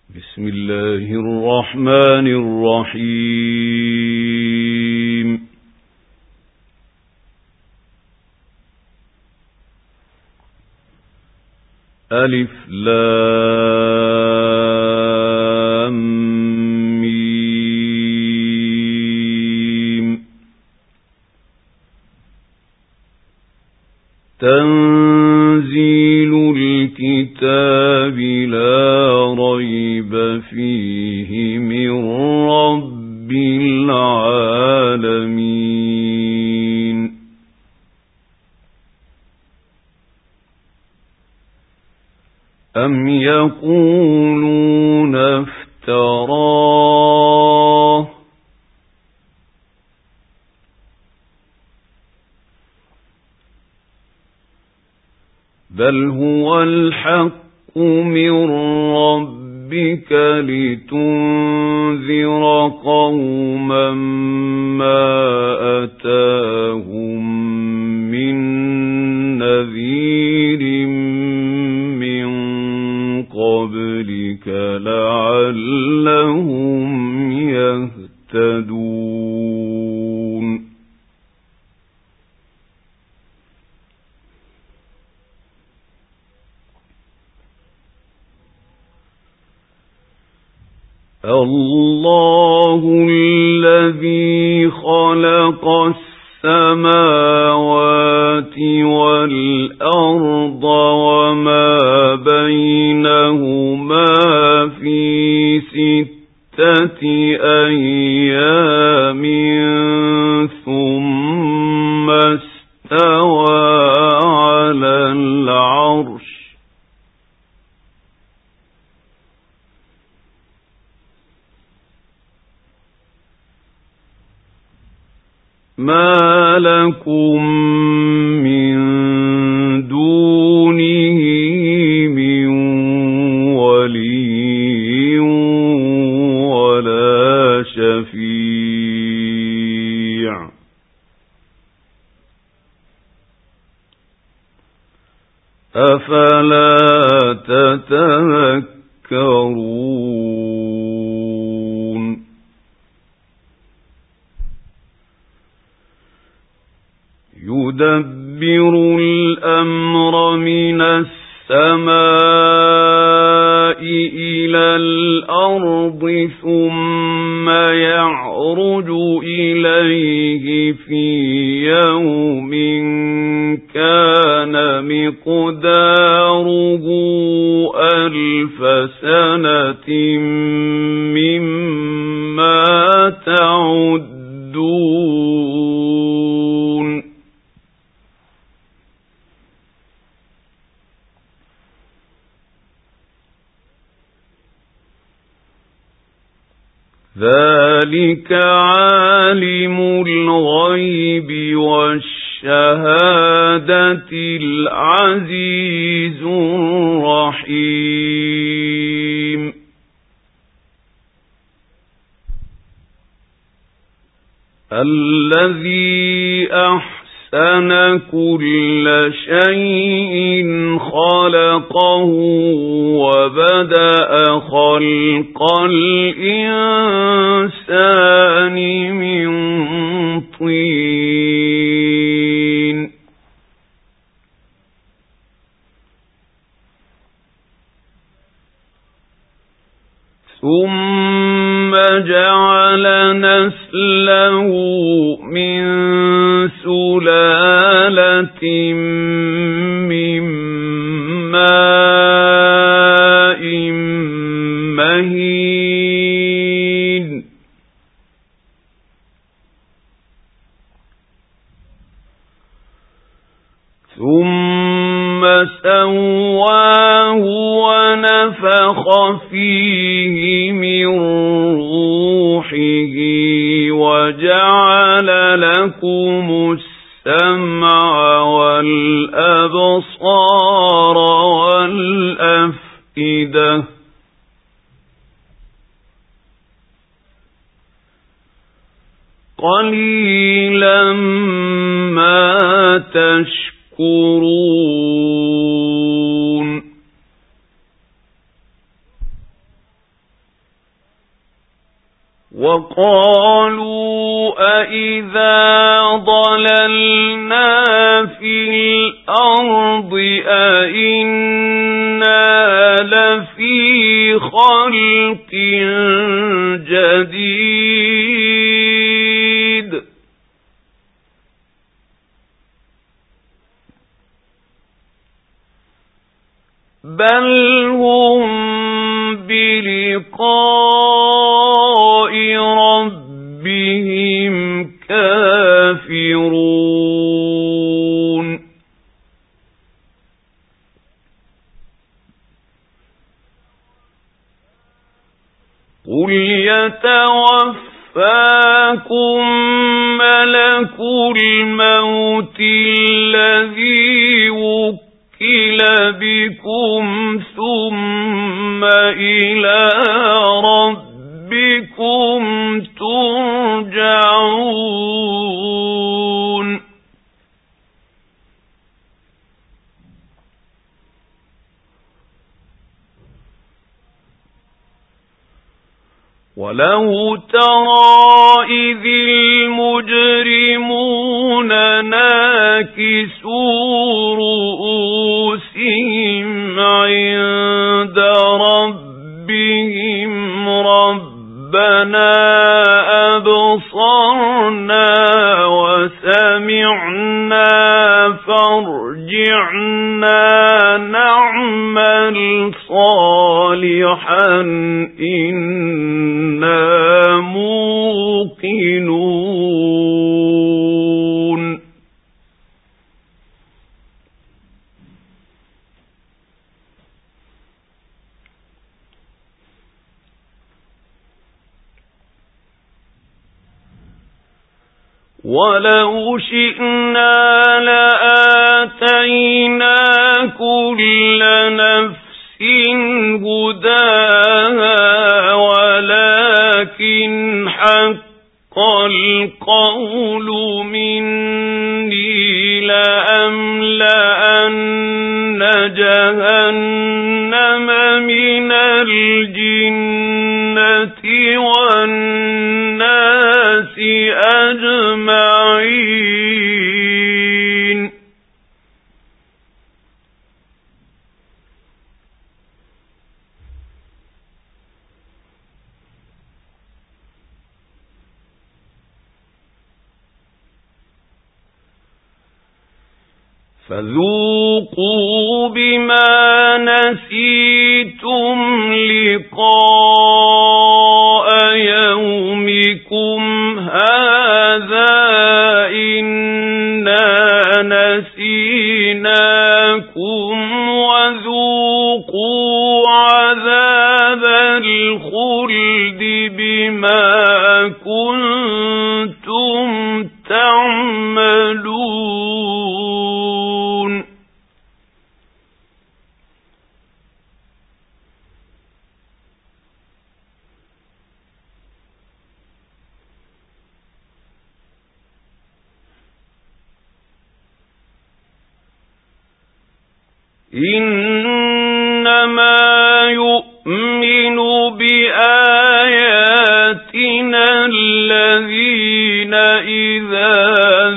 بسم الله الرحمن الرحيم ألف لام ميم تنزيل الكتاب لا ريب فيه من رب العالمين أم يقولون افتراه بل هو الحق من ربك لتنذر قوما ما أتاهم من نذير من قبلك لعلهم يهتدون الله الذي خلق السماوات والأرض وما بينهما في 6 أيام ثم استوى على العرش ما لكم من دونه من ولي ولا شفيع أفلا تتذكرون يدبر الأمر من السماء إلى الأرض ثم يعرج إليه في يوم كان مقداره 1000 سنة مما تعدون ذلك عالم الغيب والشهادة العزيز الرحيم الذي أحسن كل شيء خلقه وبدأ خلق الإنسان من طين ثم جعل نسله من سلالة من ماء مهين ثم سواه ونفخ فيه من روحه وجعل لكم السمع والأبصار والأفئدة قليلا ما تشكرون وقالوا أإذا ضللنا في الأرض أإنا لفي خلق جديد بل هم بلقاء ربهم كافرون قل يتوفاكم ملك الموت الذي وكل بكم ثم إلى ربكم ترجعون ولو ترى إذ المجرمون ناكسوا رؤوسهم عند ربهم ربنا أبصرنا وسمعنا فارجعنا نعمل صالحا إنا موقنون ولو شئنا لآتينا كل نفس هداها ولكن حق القول مني لأملأن جهنم من الجنة والناس أجمعين فذوقوا بما نسيتم لقاء يومكم هذا إنا نسيناكم وذوقوا عذاب الخلد بما كنتم تعملون إنما يؤمن بآياتنا الذين إذا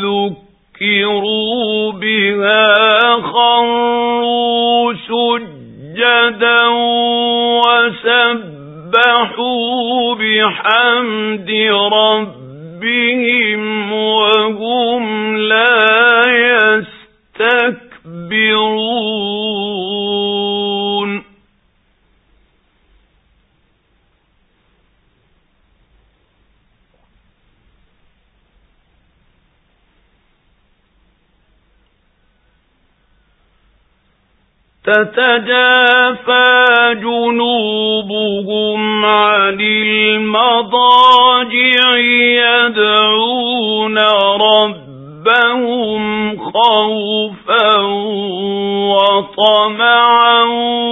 ذكروا بها خروا سجدا وسبحوا بحمد ربهم وهم لا يستكبرون تتجافى جنوبهم عن المضاجع يدعون ربهم خوفا وطمعا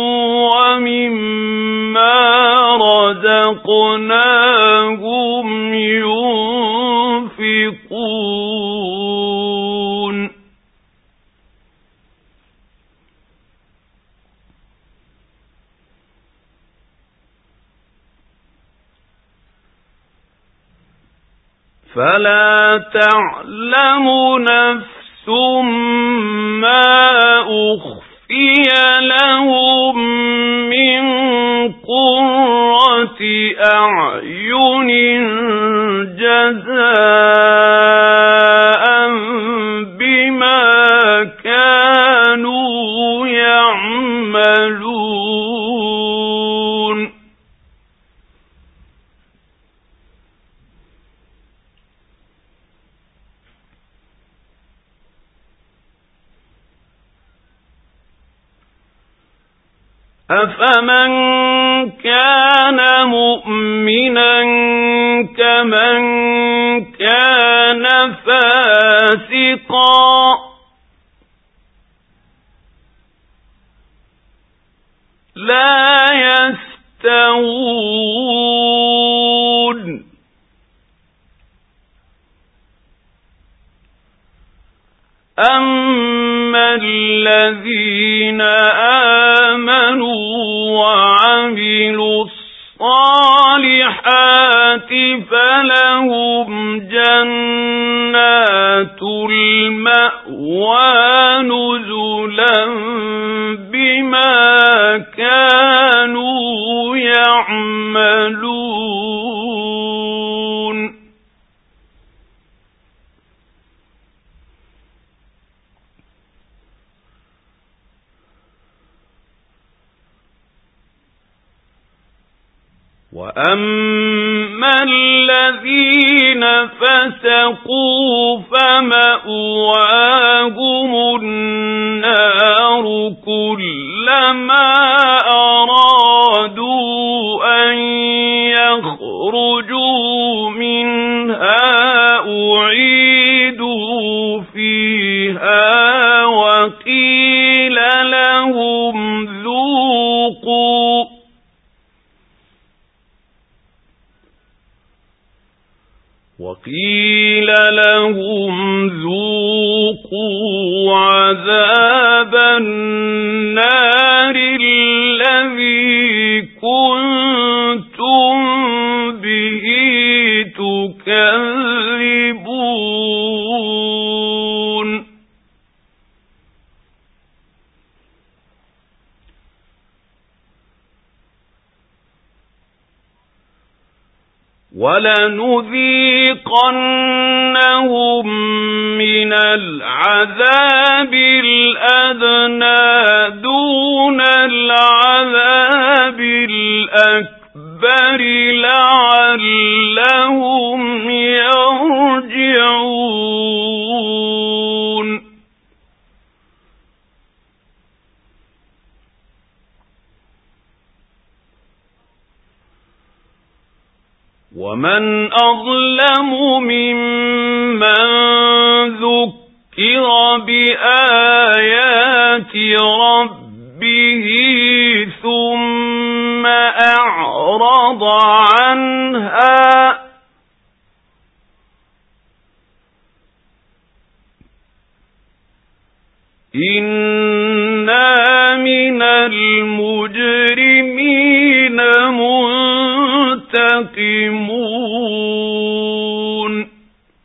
ومما رزقناهم ينفقون فلا تعلم نفس ما أخفي لهم من قرة أعين جزاء بما كانوا يعملون أفمن كان مؤمنا كمن كان فاسقا لا يستوون أما الذين آمنوا وعملوا الصالحات فلهم جنات المأوى نزلا بما كانوا يعملون وَأَمَّا الَّذِينَ فَسَقُوا فَمَأْوَاهُمُ النَّارُ كُلَّمَا أَرَادُوا أَن يَخْرُجُوا مِنْهَا أُعِيدُوا فِيهَا وَقِيلَ لهم ذوقوا عذاب النار الذي كنتم به تكذبون وَلَنُذِيقَنَّهُم مِّنَ الْعَذَابِ الْأَدْنَىٰ دُونَ الْعَذَابِ الْأَكْبَرِ لَعَلَّهُمْ يَرْجِعُونَ وَمَنْ أَظْلَمُ مِمَّن ذُكِّرَ بِآيَاتِ رَبِّهِ ثُمَّ أَعْرَضَ عَنْهَا إِنَّا مِنَ الْمُجْرِمِينَ منتقمون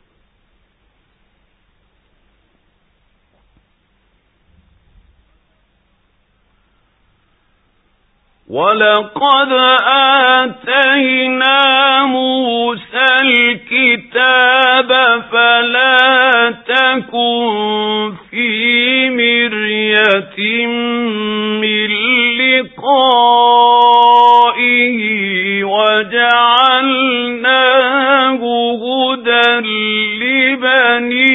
وَلَقَدْ آتَيْنَا مُوسَى الْكِتَابَ فَلَا تَكُنْ فِي مِرْيَةٍ مِّن لِّقَائِهِ وَجَعَلْنَاهُ هُدًى لِّبَنِي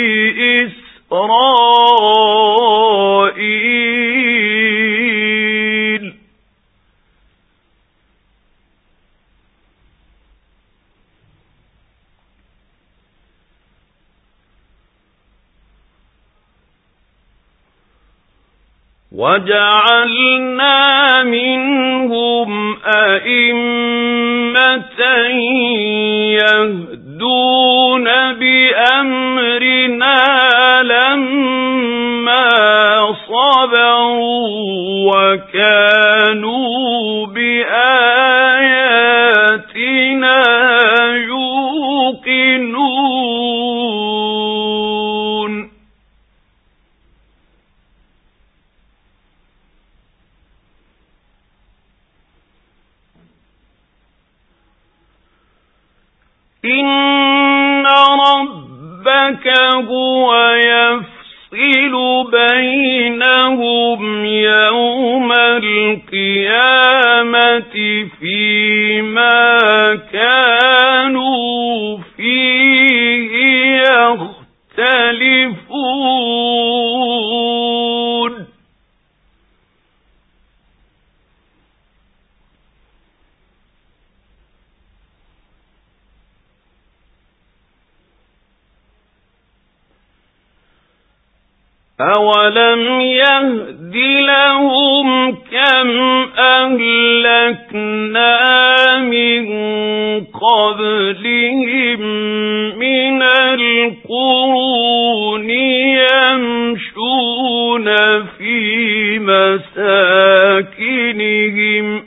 إِسْرَائِيلَ وَجَعَلْنَا مِنْهُمْ أَئِمَّةً يَهْدُونَ بِأَمْرِنَا لَمَّا صَبَرُوا وَكَانُوا بِآيَاتِنَا يُوقِنُونَ إن ربك هو يفصل بينهم يوم القيامة فيما كانوا فيه يختلفون أولم يهد لهم كم أهلكنا من قبلهم من القرون يمشون في مساكنهم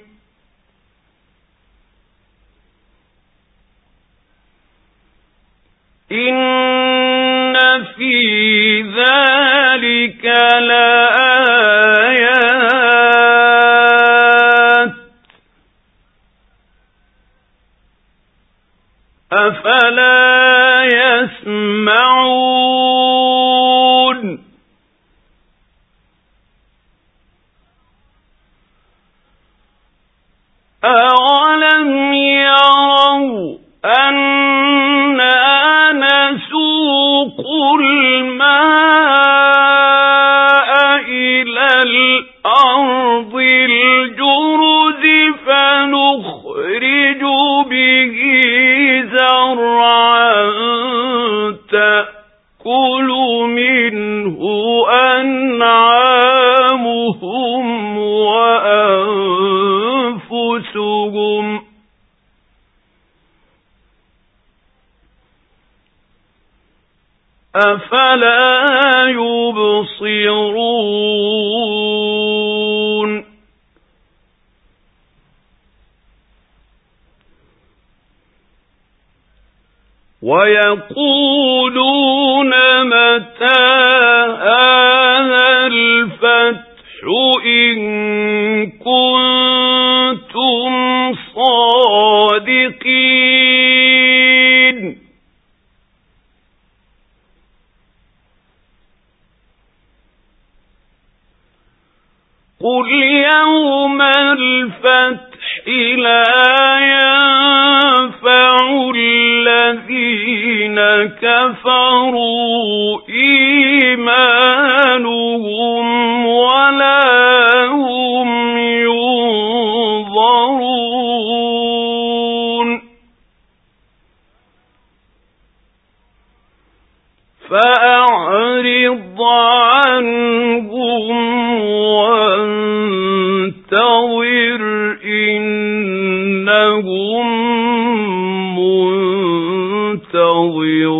إن في ذلك لآيات أفلا يسمعون أولم يروا أنا نسوق الماء إلى الأرض الجرز فنخرج به زرعا تأكل منه أنعامهم وأنفسهم أفلا يبصرون ويقولون متى هذا الفتح إن كنتم صادقين قل يوم الفتح لا ينفع الذين كفروا إيمانهم ولا هم ينظرون فأعرض عنهم وانتظر إنهم منتظرون